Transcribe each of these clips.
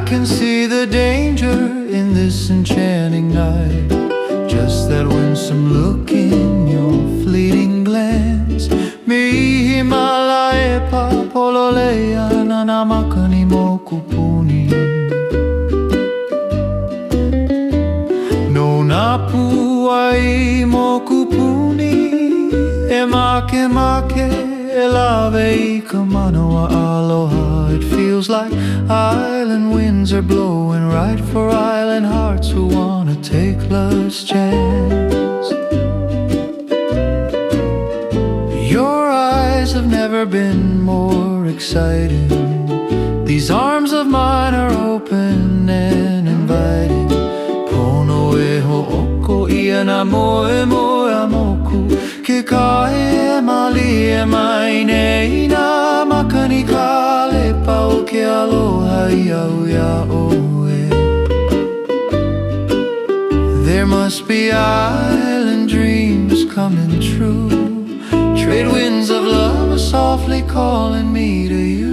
can see the danger in this enchanting night. Just that winsome look in your fleeting glance. Mihi malae pa pololea na namakani mo kupuni. No napu ai mo kupuni. E make make e lave I ka manoa aloha. It feels like island winds are blowing right for island hearts who wanna take love's chance. Your eyes have never been more exciting. These arms of mine are open and inviting. Pono e ho'oko ia na moe moe amoku. Ke kae e mali e mai nei na makani ka le pau ke aloha ia uia oe. There must be island dreams coming true. Trade winds of love are softly calling me to you.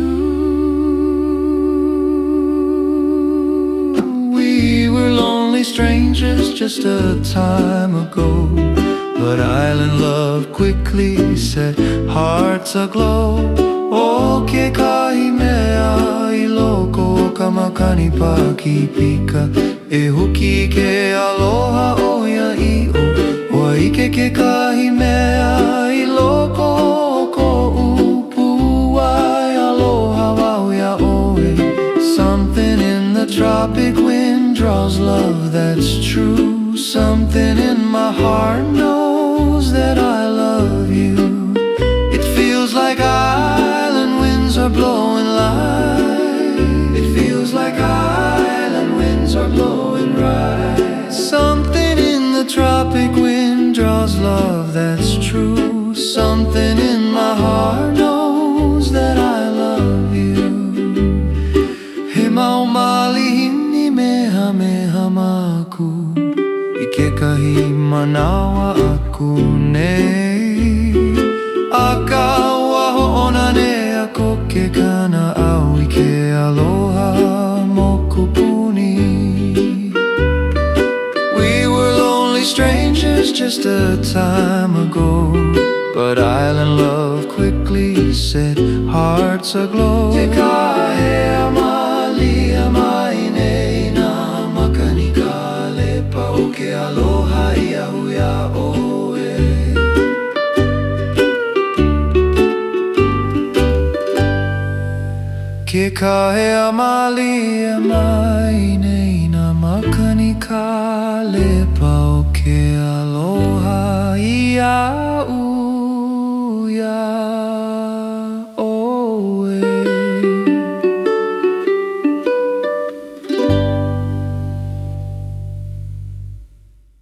We were lonely strangers just a time ago, but island love quickly set hearts aglow. O ke kahi mea I loko ka makani pa ki pika. E huki ke aloha o ia I o. Wa ike ke kahi mea I loko ko upu ai aloha wau ia oe. Something in the tropic wind draws love that's true. Something in my heart knows that I love you. It feels like island winds are blowing light. It feels like island winds are blowing right. Something in the tropic wind draws love that's true. Something in my heart knows that I love you. He maumali hini meha meha maku. Ke kahi manawa aku nei. Aka waho ona ne ako ke kana au I ke aloha mo kupuni. We were lonely strangers just a time ago, but island love quickly set hearts aglow. Te kahe amali amai nei na makani ka o ke aloha ia uia oe. Ke kahe amali e mai nei na makani ka lepa o ke